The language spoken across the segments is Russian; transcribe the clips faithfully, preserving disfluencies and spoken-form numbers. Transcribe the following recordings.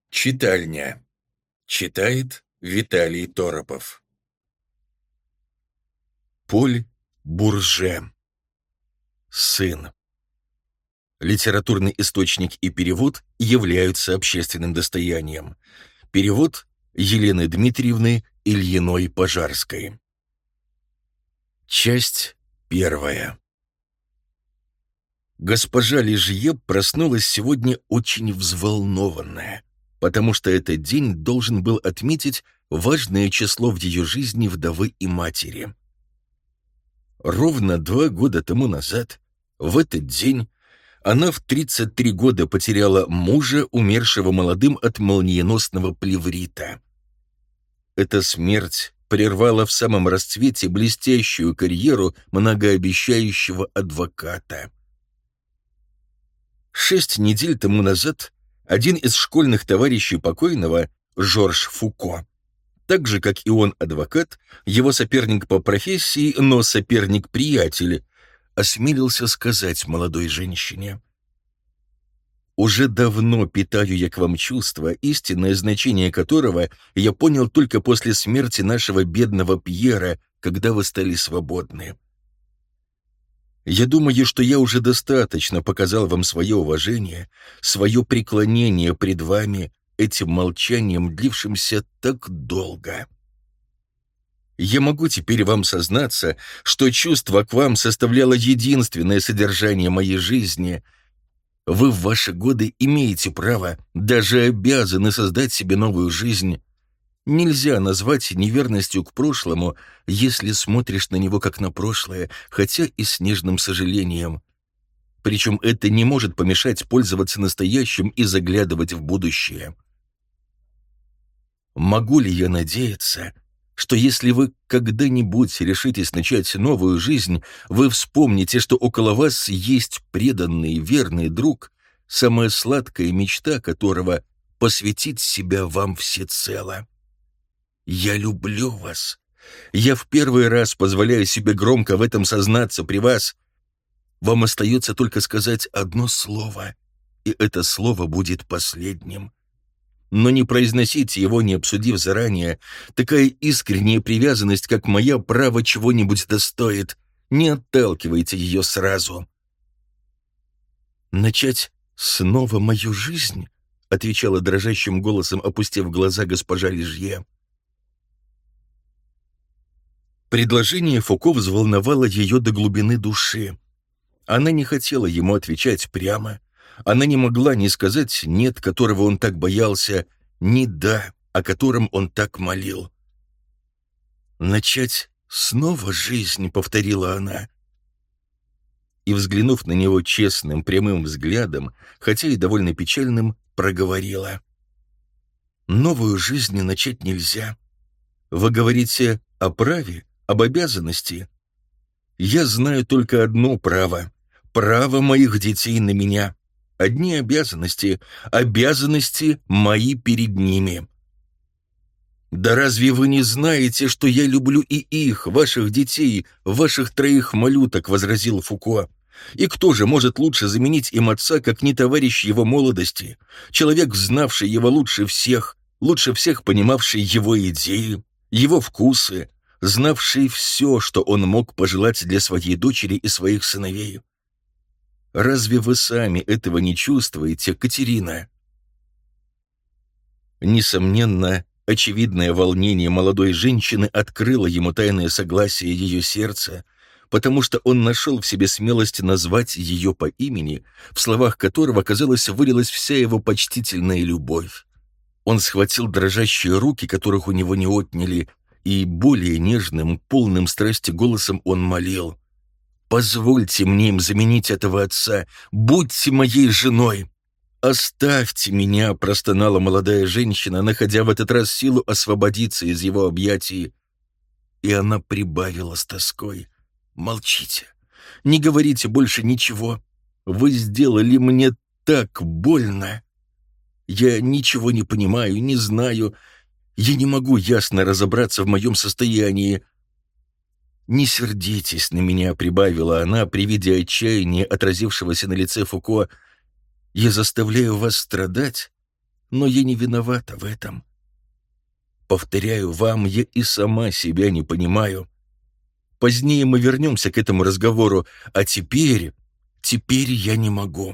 Читальня. Читает Виталий Торопов. Поль Бурже. Сын. Литературный источник и перевод являются общественным достоянием. Перевод Елены Дмитриевны Ильиной-Пожарской. Часть первая. Госпожа Лижье проснулась сегодня очень взволнованная, потому что этот день должен был отметить важное число в ее жизни вдовы и матери. Ровно два года тому назад, в этот день, она в тридцать три года потеряла мужа, умершего молодым от молниеносного плеврита. Эта смерть прервала в самом расцвете блестящую карьеру многообещающего адвоката. Шесть недель тому назад один из школьных товарищей покойного, Жорж Фуко, так же, как и он адвокат, его соперник по профессии, но соперник-приятель, осмелился сказать молодой женщине: «Уже давно питаю я к вам чувство, истинное значение которого я понял только после смерти нашего бедного Пьера, когда вы стали свободны. Я думаю, что я уже достаточно показал вам свое уважение, свое преклонение пред вами, этим молчанием, длившимся так долго. Я могу теперь вам сознаться, что чувство к вам составляло единственное содержание моей жизни. Вы в ваши годы имеете право, даже обязаны создать себе новую жизнь. Нельзя назвать неверностью к прошлому, если смотришь на него как на прошлое, хотя и с нежным сожалением. Причем это не может помешать пользоваться настоящим и заглядывать в будущее. Могу ли я надеяться, что если вы когда-нибудь решитесь начать новую жизнь, вы вспомните, что около вас есть преданный, верный друг, самая сладкая мечта которого — посвятить себя вам всецело? Я люблю вас. Я в первый раз позволяю себе громко в этом сознаться при вас. Вам остается только сказать одно слово, и это слово будет последним. Но не произносите его, не обсудив заранее. Такая искренняя привязанность, как моя, право чего-нибудь достоит. Не отталкивайте ее сразу. «Начать снова мою жизнь?» — отвечала дрожащим голосом, опустив глаза госпожа Лижье. Предложение Фуко взволновало ее до глубины души. Она не хотела ему отвечать прямо. Она не могла ни сказать «нет», которого он так боялся, ни «да», о котором он так молил. «Начать снова жизнь», — повторила она. И, взглянув на него честным, прямым взглядом, хотя и довольно печальным, проговорила: «Новую жизнь начать нельзя. Вы говорите о праве, об обязанности. Я знаю только одно право — право моих детей на меня. Одни обязанности, обязанности мои перед ними. Да разве вы не знаете, что я люблю и их, ваших детей, ваших троих малюток?» — возразил Фуко. «И кто же может лучше заменить им отца, как не товарищ его молодости, человек, знавший его лучше всех, лучше всех понимавший его идеи, его вкусы, знавший все, что он мог пожелать для своей дочери и своих сыновей? Разве вы сами этого не чувствуете, Катерина?» Несомненно, очевидное волнение молодой женщины открыло ему тайное согласие ее сердца, потому что он нашел в себе смелость назвать ее по имени, в словах которого, казалось, вылилась вся его почтительная любовь. Он схватил дрожащие руки, которых у него не отняли, и более нежным, полным страсти голосом он молил: «Позвольте мне им заменить этого отца, будьте моей женой». «Оставьте меня», — простонала молодая женщина, находя в этот раз силу освободиться из его объятий. И она прибавила с тоской: «Молчите, не говорите больше ничего. Вы сделали мне так больно. Я ничего не понимаю, не знаю. Я не могу ясно разобраться в моем состоянии». «Не сердитесь на меня», — прибавила она при виде отчаяния, отразившегося на лице Фуко. «Я заставляю вас страдать? но я не виновата в этом. Повторяю вам, я и сама себя не понимаю. Позднее мы вернемся к этому разговору, а теперь, теперь я не могу».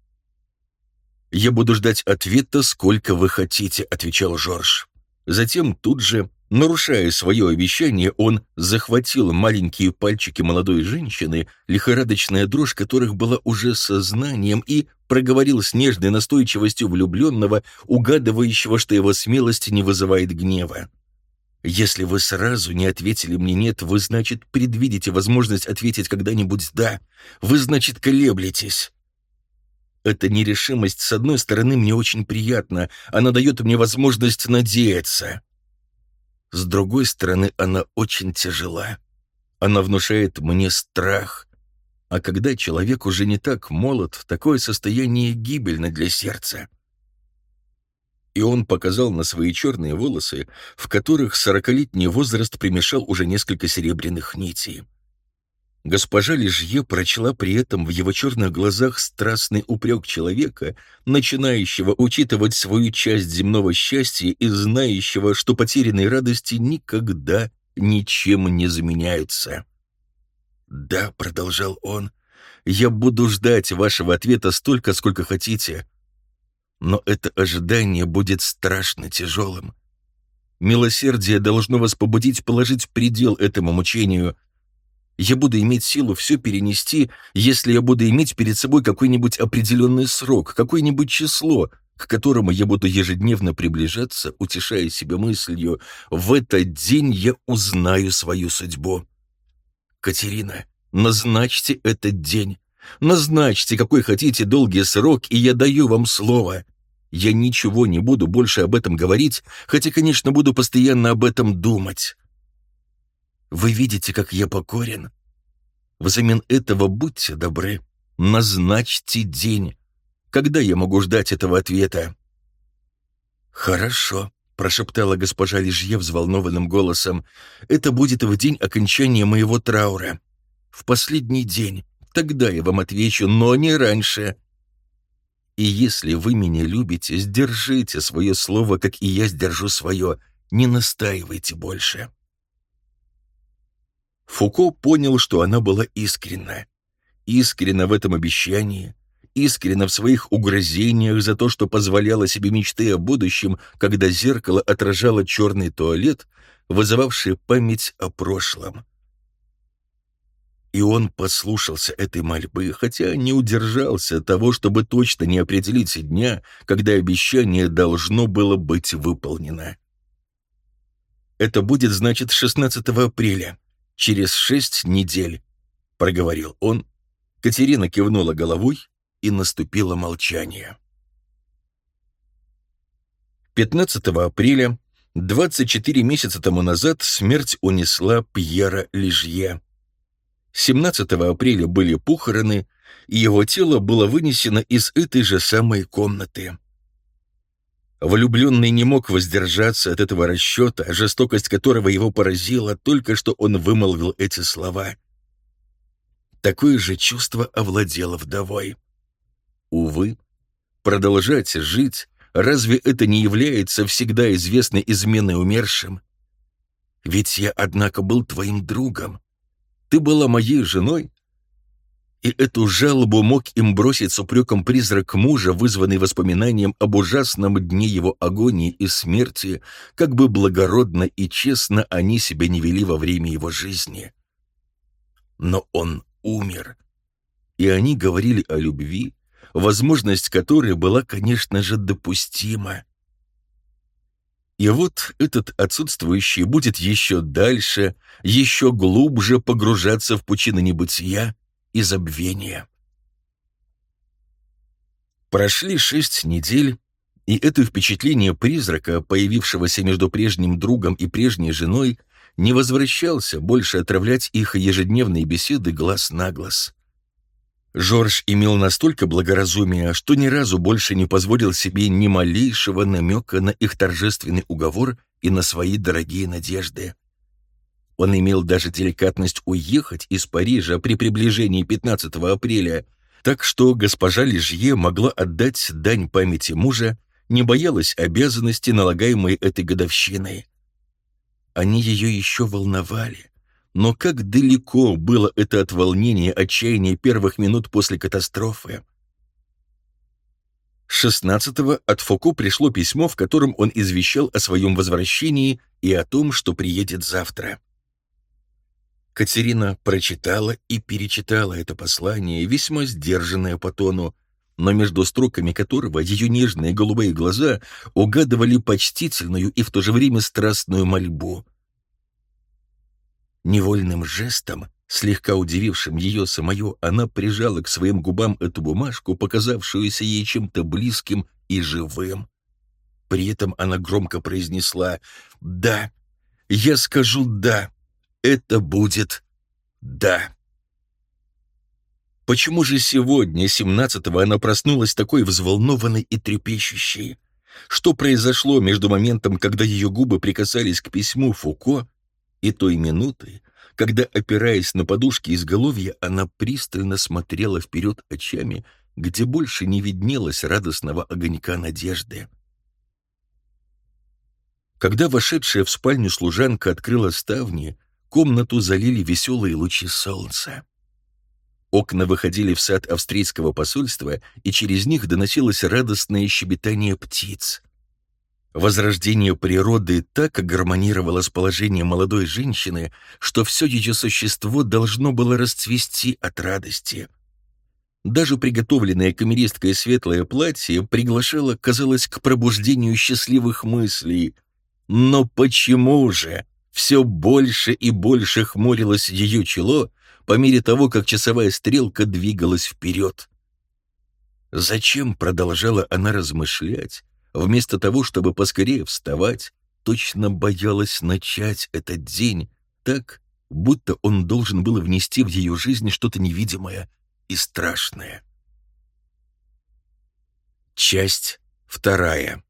«Я буду ждать ответа, сколько вы хотите», — отвечал Жорж. Затем тут же, нарушая свое обещание, он захватил маленькие пальчики молодой женщины, лихорадочная дрожь которых была уже сознанием, и проговорил с нежной настойчивостью влюбленного, угадывающего, что его смелость не вызывает гнева. «Если вы сразу не ответили мне «нет», вы, значит, предвидите возможность ответить когда-нибудь «да». Вы, значит, колеблетесь. Эта нерешимость, с одной стороны, мне очень приятна, она дает мне возможность надеяться. С другой стороны, она очень тяжела. Она внушает мне страх. А когда человек уже не так молод, такое состояние гибельно для сердца». И он показал на свои черные волосы, в которых сорокалетний возраст примешал уже несколько серебряных нитей. Госпожа Лижье прочла при этом в его черных глазах страстный упрек человека, начинающего учитывать свою часть земного счастья и знающего, что потерянные радости никогда ничем не заменяются. «Да», — продолжал он, — «я буду ждать вашего ответа столько, сколько хотите, но это ожидание будет страшно тяжелым. Милосердие должно вас побудить положить предел этому мучению. Я буду иметь силу все перенести, если я буду иметь перед собой какой-нибудь определенный срок, какое-нибудь число, к которому я буду ежедневно приближаться, утешая себя мыслью: в этот день я узнаю свою судьбу. Катерина, назначьте этот день, назначьте какой хотите долгий срок, и я даю вам слово. Я ничего не буду больше об этом говорить, хотя, конечно, буду постоянно об этом думать. Вы видите, как я покорен? Взамен этого будьте добры, назначьте день. Когда я могу ждать этого ответа?» «Хорошо», — прошептала госпожа Лижье взволнованным голосом. «Это будет в день окончания моего траура. В последний день. Тогда я вам отвечу, но не раньше. И если вы меня любите, сдержите свое слово, как и я сдержу свое. Не настаивайте больше». Фуко понял, что она была искренна. Искренна в этом обещании, искренна в своих угрозениях за то, что позволяла себе мечты о будущем, когда зеркало отражало черный туалет, вызывавший память о прошлом. И он послушался этой мольбы, хотя не удержался от того, чтобы точно не определить дня, когда обещание должно было быть выполнено. «Это будет, значит, шестнадцатого апреля. Через шесть недель», — проговорил он. Катерина кивнула головой, и наступило молчание. пятнадцатого апреля, двадцать четыре месяца тому назад, смерть унесла Пьера Лижье. семнадцатого апреля были похороны, и его тело было вынесено из этой же самой комнаты. Влюбленный не мог воздержаться от этого расчета, жестокость которого его поразила, только что он вымолвил эти слова. Такое же чувство овладело вдовой. Увы, продолжать жить, разве это не является всегда известной изменой умершим? Ведь я, однако, был твоим другом. Ты была моей женой. И эту жалобу мог им бросить с упреком призрак мужа, вызванный воспоминанием об ужасном дне его агонии и смерти, как бы благородно и честно они себя не вели во время его жизни. Но он умер, и они говорили о любви, возможность которой была, конечно же, допустима. И вот этот отсутствующий будет еще дальше, еще глубже погружаться в пучины небытия и забвения. Прошли шесть недель, и это впечатление призрака, появившегося между прежним другом и прежней женой, не возвращался больше отравлять их ежедневные беседы глаз на глаз. Жорж имел настолько благоразумия, что ни разу больше не позволил себе ни малейшего намека на их торжественный уговор и на свои дорогие надежды. Он имел даже деликатность уехать из Парижа при приближении пятнадцатого апреля, так что госпожа Лижье могла отдать дань памяти мужа, не боялась обязанности, налагаемой этой годовщиной. Они ее еще волновали, но как далеко было это от волнения, отчаяния первых минут после катастрофы. шестнадцатого от Фуко пришло письмо, в котором он извещал о своем возвращении и о том, что приедет завтра. Катерина прочитала и перечитала это послание, весьма сдержанное по тону, но между строками которого ее нежные голубые глаза угадывали почтительную и в то же время страстную мольбу. Невольным жестом, слегка удивившим ее самое, она прижала к своим губам эту бумажку, показавшуюся ей чем-то близким и живым. При этом она громко произнесла: «Да, я скажу «да», это будет «да». Почему же сегодня, семнадцатого, она проснулась такой взволнованной и трепещущей? Что произошло между моментом, когда ее губы прикасались к письму Фуко, и той минутой, когда, опираясь на подушки изголовья, она пристально смотрела вперед очами, где больше не виднелось радостного огонька надежды? Когда вошедшая в спальню служанка открыла ставни, комнату залили веселые лучи солнца. Окна выходили в сад австрийского посольства, и через них доносилось радостное щебетание птиц. Возрождение природы так гармонировало с положением молодой женщины, что все ее существо должно было расцвести от радости. Даже приготовленное камеристкой светлое платье приглашало, казалось, к пробуждению счастливых мыслей. Но почему же все больше и больше хмурилось ее чело по мере того, как часовая стрелка двигалась вперед? Зачем продолжала она размышлять, вместо того, чтобы поскорее вставать? Точно боялась начать этот день так, будто он должен был внести в ее жизнь что-то невидимое и страшное. Часть вторая.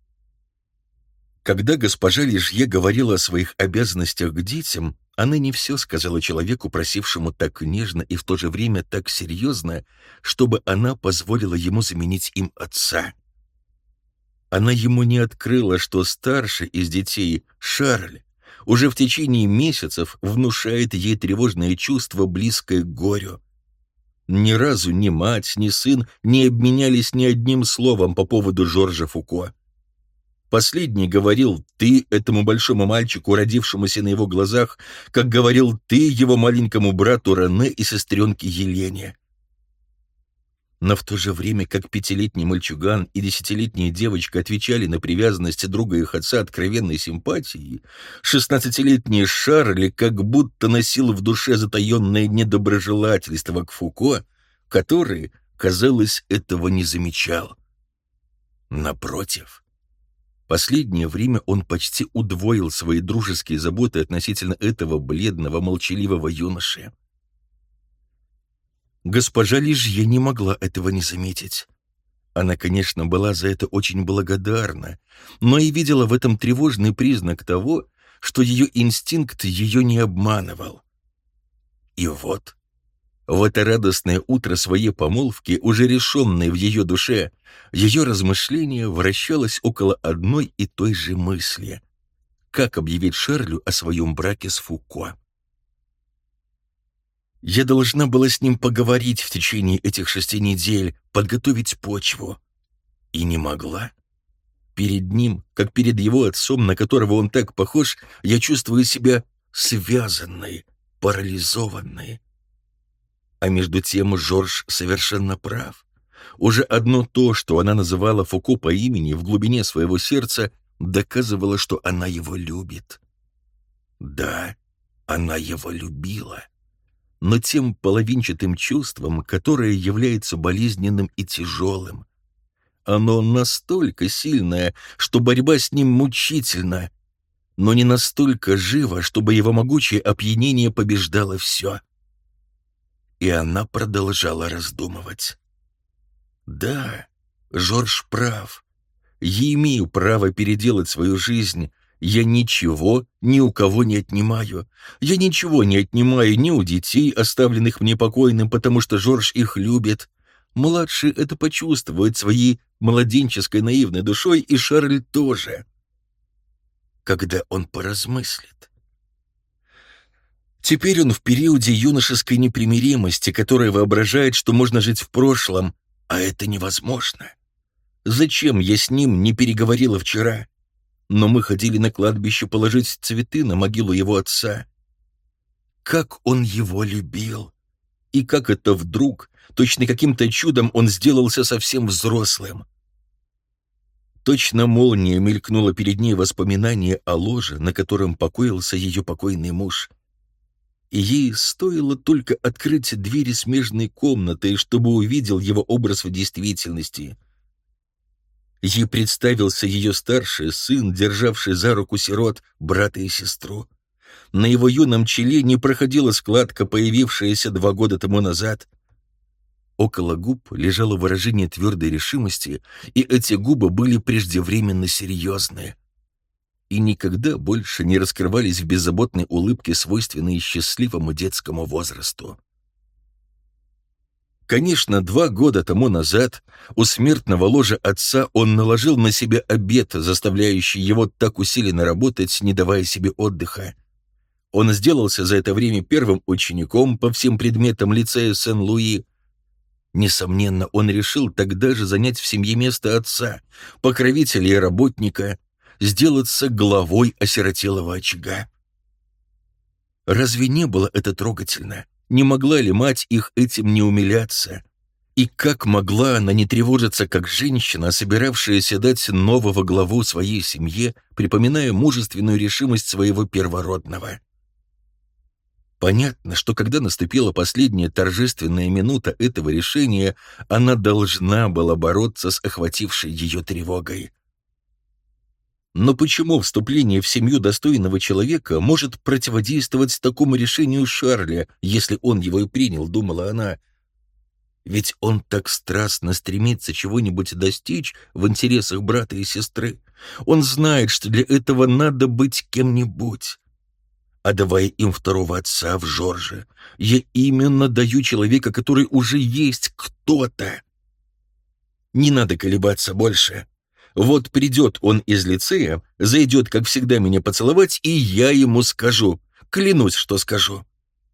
Когда госпожа Лижье говорила о своих обязанностях к детям, она не все сказала человеку, просившему так нежно и в то же время так серьезно, чтобы она позволила ему заменить им отца. Она ему не открыла, что старший из детей, Шарль, уже в течение месяцев внушает ей тревожное чувство, близкое к горю. Ни разу ни мать, ни сын не обменялись ни одним словом по поводу Жоржа Фуко. Последний говорил «ты» этому большому мальчику, родившемуся на его глазах, как говорил «ты» его маленькому брату Рене и сестренке Елене. Но в то же время, как пятилетний мальчуган и десятилетняя девочка отвечали на привязанность друга их отца откровенной симпатией, шестнадцатилетний Шарль как будто носил в душе затаенное недоброжелательство к Фуко, который, казалось, этого не замечал. Напротив, последнее время он почти удвоил свои дружеские заботы относительно этого бледного, молчаливого юноши. Госпожа Лижье не могла этого не заметить. Она, конечно, была за это очень благодарна, но и видела в этом тревожный признак того, что ее инстинкт ее не обманывал. И вот, в это радостное утро своей помолвки, уже решенной в ее душе, ее размышление вращалось около одной и той же мысли: как объявить Шарлю о своем браке с Фуко. Я должна была с ним поговорить в течение этих шести недель, подготовить почву. И не могла. Перед ним, как перед его отцом, на которого он так похож, я чувствую себя связанной, парализованной. А между тем Жорж совершенно прав. Уже одно то, что она называла Фуко по имени, в глубине своего сердца доказывало, что она его любит. Да, она его любила, но тем половинчатым чувством, которое является болезненным и тяжелым. Оно настолько сильное, что борьба с ним мучительна, но не настолько живо, чтобы его могучее опьянение побеждало все. И она продолжала раздумывать. Да, Жорж прав. Я имею право переделать свою жизнь. Я ничего ни у кого не отнимаю. Я ничего не отнимаю ни у детей, оставленных мне покойным, потому что Жорж их любит. Младший это почувствует, свои младенческой наивной душой, и Шарль тоже. Когда он поразмыслит? Теперь он в периоде юношеской непримиримости, которая воображает, что можно жить в прошлом, а это невозможно. Зачем я с ним не переговорила вчера? Но мы ходили на кладбище положить цветы на могилу его отца. Как он его любил! И как это вдруг, точно каким-то чудом, он сделался совсем взрослым. Точно молния мелькнуло перед ней воспоминание о ложе, на котором покоился ее покойный муж. И ей стоило только открыть двери смежной комнаты, чтобы увидел его образ в действительности. Ей представился ее старший сын, державший за руку сирот, брата и сестру. На его юном челе не проходила складка, появившаяся два года тому назад. Около губ лежало выражение твердой решимости, и эти губы были преждевременно серьезные. И никогда больше не раскрывались в беззаботной улыбке, свойственной счастливому детскому возрасту. Конечно, два года тому назад у смертного ложа отца он наложил на себя обет, заставляющий его так усиленно работать, не давая себе отдыха. Он сделался за это время первым учеником по всем предметам лицея Сен-Луи. Несомненно, он решил тогда же занять в семье место отца, покровителя и работника, сделаться главой осиротелого очага. Разве не было это трогательно? Не могла ли мать их этим не умиляться? И как могла она не тревожиться, как женщина, собиравшаяся дать нового главу своей семье, припоминая мужественную решимость своего первородного? Понятно, что когда наступила последняя торжественная минута этого решения, она должна была бороться с охватившей ее тревогой. Но почему вступление в семью достойного человека может противодействовать такому решению Шарля, если он его и принял, думала она. Ведь он так страстно стремится чего-нибудь достичь в интересах брата и сестры. Он знает, что для этого надо быть кем-нибудь. А давая им второго отца в Жорже, я именно даю человека, который уже есть кто-то. Не надо колебаться больше. Вот придет он из лицея, зайдет, как всегда, меня поцеловать, и я ему скажу. Клянусь, что скажу.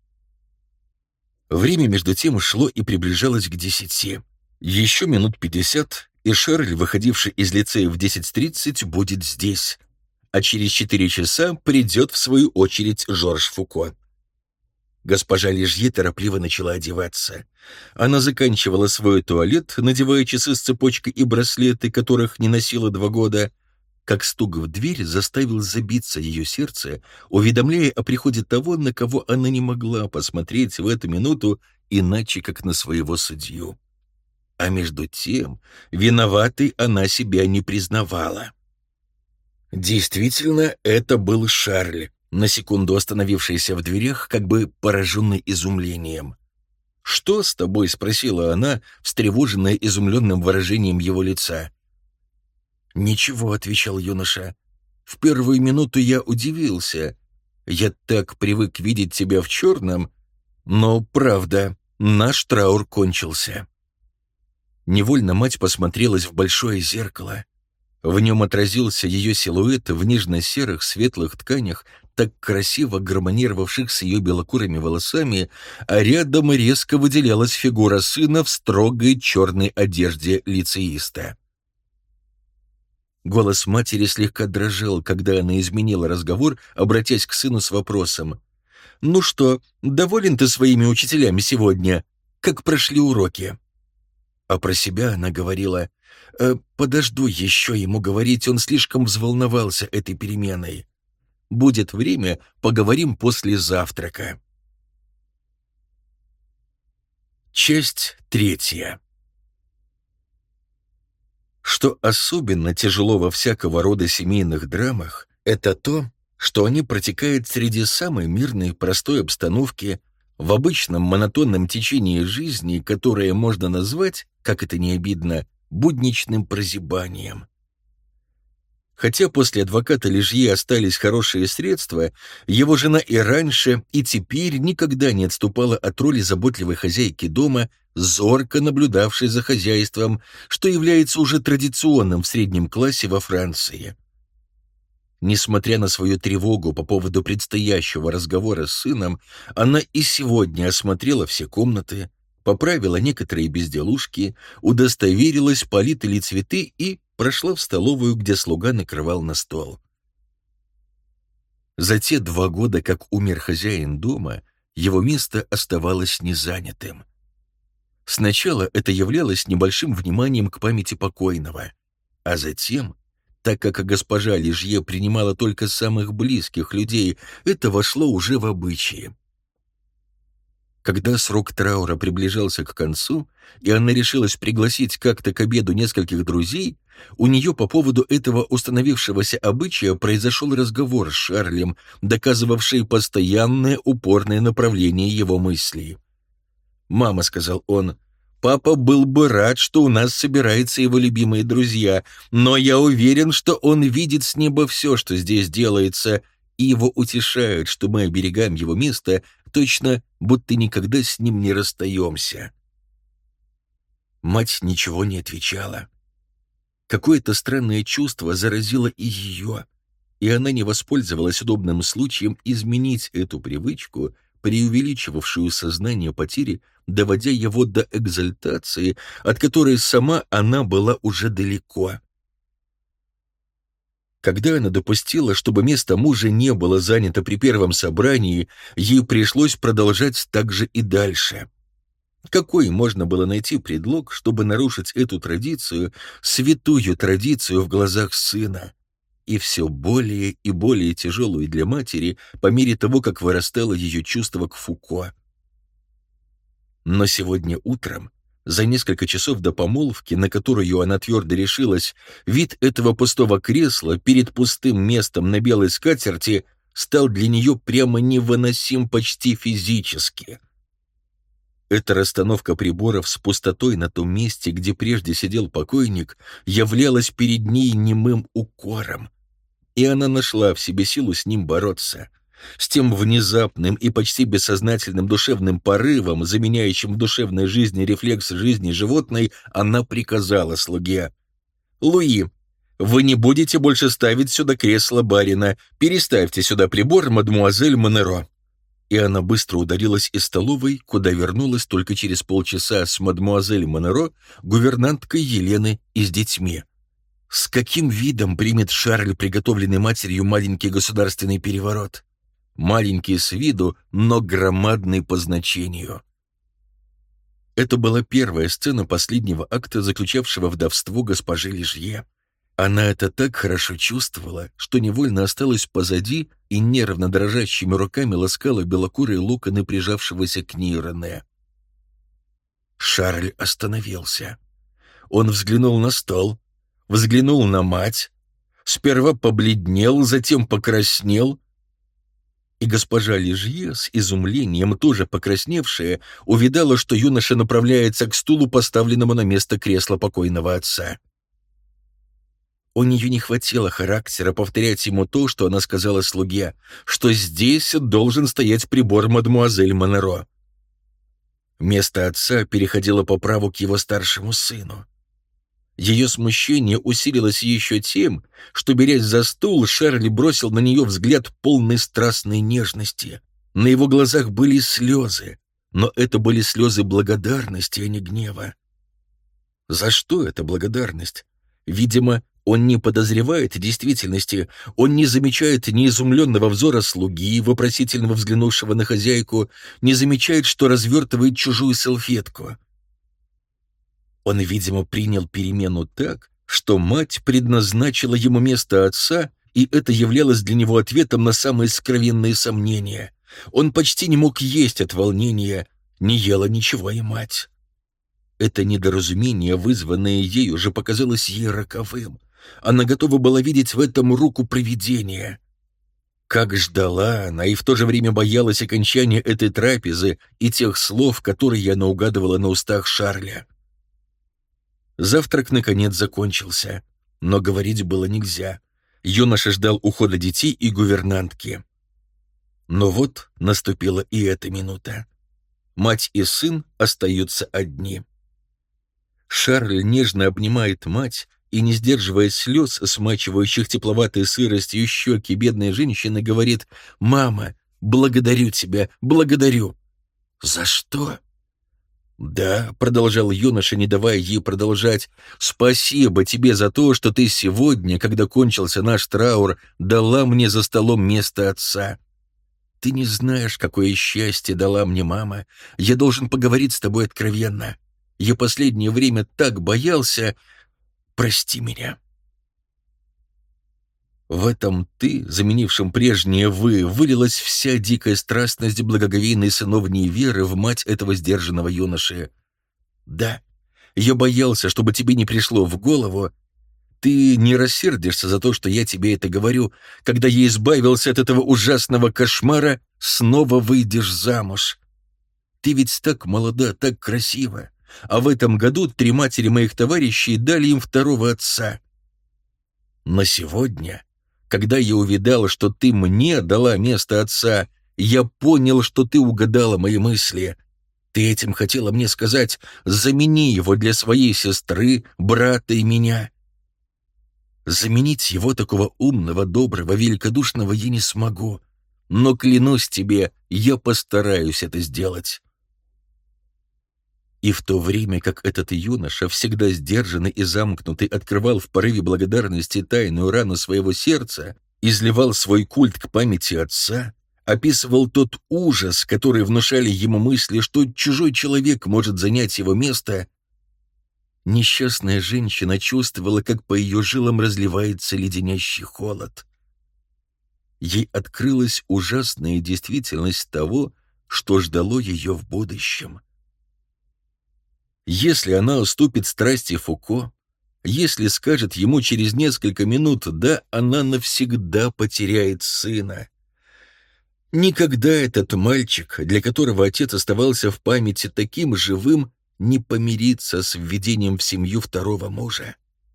Время между тем шло и приближалось к десяти. Еще минут пятьдесят, и Шарль, выходивший из лицея в десять тридцать, будет здесь. А через четыре часа придет в свою очередь Жорж Фуко. Госпожа Лижье торопливо начала одеваться. Она заканчивала свой туалет, надевая часы с цепочкой и браслеты, которых не носила два года, как стук в дверь заставил забиться ее сердце, уведомляя о приходе того, на кого она не могла посмотреть в эту минуту иначе, как на своего судью. А между тем, виноватой она себя не признавала. Действительно, это был Шарль, на секунду остановившийся в дверях, как бы пораженный изумлением. «Что с тобой?» — спросила она, встревоженная изумленным выражением его лица. «Ничего», — отвечал юноша. «В первую минуту я удивился. Я так привык видеть тебя в черном, но, правда, наш траур кончился». Невольно мать посмотрелась в большое зеркало. В нем отразился ее силуэт в нежно-серых светлых тканях, так красиво гармонировавших с ее белокурыми волосами, а рядом резко выделялась фигура сына в строгой черной одежде лицеиста. Голос матери слегка дрожал, когда она изменила разговор, обратясь к сыну с вопросом: «Ну что, доволен ты своими учителями сегодня? Как прошли уроки?» А про себя она говорила: «Э, «Подожду еще ему говорить, он слишком взволновался этой переменой. Будет время, поговорим после завтрака». Часть третья. Что особенно тяжело во всякого рода семейных драмах, это то, что они протекают среди самой мирной простой обстановки, в обычном монотонном течении жизни, которое можно назвать, как это не обидно, будничным прозябанием. Хотя после адвоката Лижье остались хорошие средства, его жена и раньше, и теперь никогда не отступала от роли заботливой хозяйки дома, зорко наблюдавшей за хозяйством, что является уже традиционным в среднем классе во Франции. Несмотря на свою тревогу по поводу предстоящего разговора с сыном, она и сегодня осмотрела все комнаты, поправила некоторые безделушки, удостоверилась, политы ли цветы, и прошла в столовую, где слуга накрывал на стол. За те два года, как умер хозяин дома, его место оставалось незанятым. Сначала это являлось небольшим вниманием к памяти покойного, а затем, так как госпожа Лижье принимала только самых близких людей, это вошло уже в обычаи. Когда срок траура приближался к концу, и она решилась пригласить как-то к обеду нескольких друзей, у нее по поводу этого установившегося обычая произошел разговор с Шарлем, доказывавший постоянное упорное направление его мыслей. «Мама», — сказал он, — «папа был бы рад, что у нас собираются его любимые друзья, но я уверен, что он видит с неба все, что здесь делается, и его утешают, что мы оберегаем его место, точно, будто никогда с ним не расстаемся». Мать ничего не отвечала. Какое-то странное чувство заразило и ее, и она не воспользовалась удобным случаем изменить эту привычку, преувеличивавшую сознание потери, доводя его до экзальтации, от которой сама она была уже далеко. Когда она допустила, чтобы место мужа не было занято при первом собрании, ей пришлось продолжать так же и дальше. Какой можно было найти предлог, чтобы нарушить эту традицию, святую традицию в глазах сына, и все более и более тяжелую для матери по мере того, как вырастало ее чувство к Фуко? Но сегодня утром, за несколько часов до помолвки, на которую она твердо решилась, вид этого пустого кресла перед пустым местом на белой скатерти стал для нее прямо невыносим почти физически. Эта расстановка приборов с пустотой на том месте, где прежде сидел покойник, являлась перед ней немым укором, и она нашла в себе силу с ним бороться. С тем внезапным и почти бессознательным душевным порывом, заменяющим в душевной жизни рефлекс жизни животной, она приказала слуге: «Луи, вы не будете больше ставить сюда кресло барина, переставьте сюда прибор мадемуазель Монеро». И она быстро удалилась из столовой, куда вернулась только через полчаса с мадемуазель Монеро, гувернанткой Елены и с детьми. С каким видом примет Шарль приготовленный матерью маленький государственный переворот? Маленький с виду, но громадный по значению. Это была первая сцена последнего акта, заключавшего вдовство госпожи Лижье. Она это так хорошо чувствовала, что невольно осталась позади и нервно дрожащими руками ласкала белокурые локоны прижавшегося к ней Рене. Шарль остановился. Он взглянул на стол, взглянул на мать, сперва побледнел, затем покраснел, и госпожа Лижье, с изумлением тоже покрасневшая, увидала, что юноша направляется к стулу, поставленному на место кресла покойного отца. У нее не хватило характера повторять ему то, что она сказала слуге, что здесь должен стоять прибор мадемуазель Монеро. Место отца переходило по праву к его старшему сыну. Ее смущение усилилось еще тем, что, берясь за стул, Шарль бросил на нее взгляд полной страстной нежности. На его глазах были слезы, но это были слезы благодарности, а не гнева. За что эта благодарность? Видимо, он не подозревает действительности, он не замечает ни изумленного взора слуги, вопросительного взглянувшего на хозяйку, не замечает, что развертывает чужую салфетку. Он, видимо, принял перемену так, что мать предназначила ему место отца, и это являлось для него ответом на самые сокровенные сомнения. Он почти не мог есть от волнения, не ела ничего и мать. Это недоразумение, вызванное ею, уже показалось ей роковым. Она готова была видеть в этом руку провидения. Как ждала она и в то же время боялась окончания этой трапезы и тех слов, которые она угадывала на устах Шарля. Завтрак, наконец, закончился, но говорить было нельзя. Юноша ждал ухода детей и гувернантки. Но вот наступила и эта минута. Мать и сын остаются одни. Шарль нежно обнимает мать и, не сдерживая слез, смачивающих тепловатой сыростью щеки бедной женщины, говорит: «Мама, благодарю тебя, благодарю». «За что?» «Да», — продолжал юноша, не давая ей продолжать, «спасибо тебе за то, что ты сегодня, когда кончился наш траур, дала мне за столом место отца. Ты не знаешь, какое счастье дала мне мама. Я должен поговорить с тобой откровенно. Я последнее время так боялся. Прости меня». В этом «ты», заменившем прежнее «вы», вылилась вся дикая страстность благоговейной сыновней Веры в мать этого сдержанного юноши. «Да, я боялся, чтобы тебе не пришло в голову. Ты не рассердишься за то, что я тебе это говорю. Когда я избавился от этого ужасного кошмара, снова выйдешь замуж. Ты ведь так молода, так красива. А в этом году три матери моих товарищей дали им второго отца. Но сегодня, когда я увидал, что ты мне дала место отца, я понял, что ты угадала мои мысли. Ты этим хотела мне сказать: замени его для своей сестры, брата и меня. Заменить его, такого умного, доброго, великодушного, я не смогу. Но, клянусь тебе, я постараюсь это сделать». И в то время, как этот юноша, всегда сдержанный и замкнутый, открывал в порыве благодарности тайную рану своего сердца, изливал свой культ к памяти отца, описывал тот ужас, который внушали ему мысли, что чужой человек может занять его место, несчастная женщина чувствовала, как по ее жилам разливается леденящий холод. Ей открылась ужасная действительность того, что ждало ее в будущем. Если она уступит страсти Фуко, если скажет ему через несколько минут «да», она навсегда потеряет сына. Никогда этот мальчик, для которого отец оставался в памяти таким живым, не помирится с введением в семью второго мужа.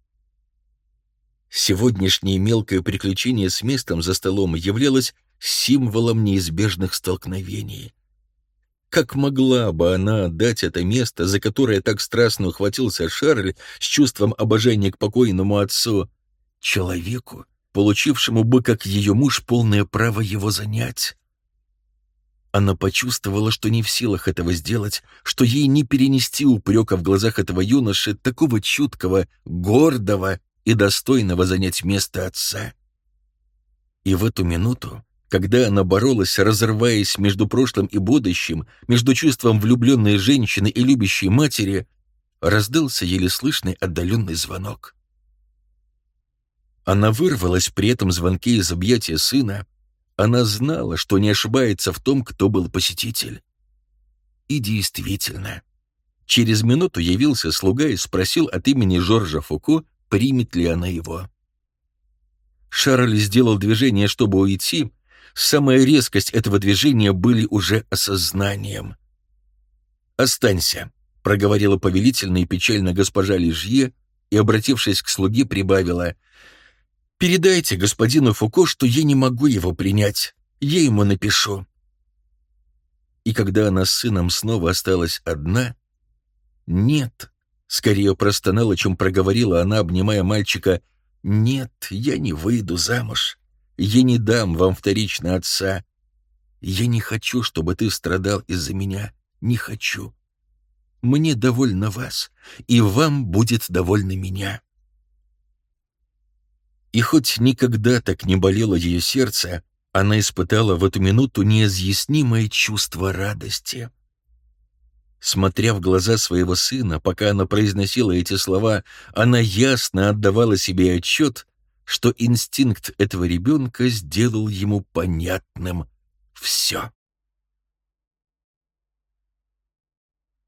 Сегодняшнее мелкое приключение с местом за столом являлось символом неизбежных столкновений. Как могла бы она отдать это место, за которое так страстно ухватился Шарль с чувством обожания к покойному отцу, человеку, получившему бы, как ее муж, полное право его занять? Она почувствовала, что не в силах этого сделать, что ей не перенести упрека в глазах этого юноши, такого чуткого, гордого и достойного занять место отца. И в эту минуту, когда она боролась, разрываясь между прошлым и будущим, между чувством влюбленной женщины и любящей матери, раздался еле слышный отдаленный звонок. Она вырвалась при этом звонке из объятия сына. Она знала, что не ошибается в том, кто был посетитель. И действительно, через минуту явился слуга и спросил от имени Жоржа Фуко, примет ли она его. Шарль сделал движение, чтобы уйти. Самая резкость этого движения были уже осознанием. «Останься», — проговорила повелительно и печально госпожа Лижье и, обратившись к слуге, прибавила: «Передайте господину Фуко, что я не могу его принять. Я ему напишу». И когда она с сыном снова осталась одна, «Нет», — скорее простонала, чем проговорила она, обнимая мальчика, «нет, я не выйду замуж. Я не дам вам вторично отца. Я не хочу, чтобы ты страдал из-за меня. Не хочу. Мне довольно вас, и вам будет довольно меня». И хоть никогда так не болело ее сердце, она испытала в эту минуту неизъяснимое чувство радости. Смотря в глаза своего сына, пока она произносила эти слова, она ясно отдавала себе отчет, что инстинкт этого ребенка сделал ему понятным все.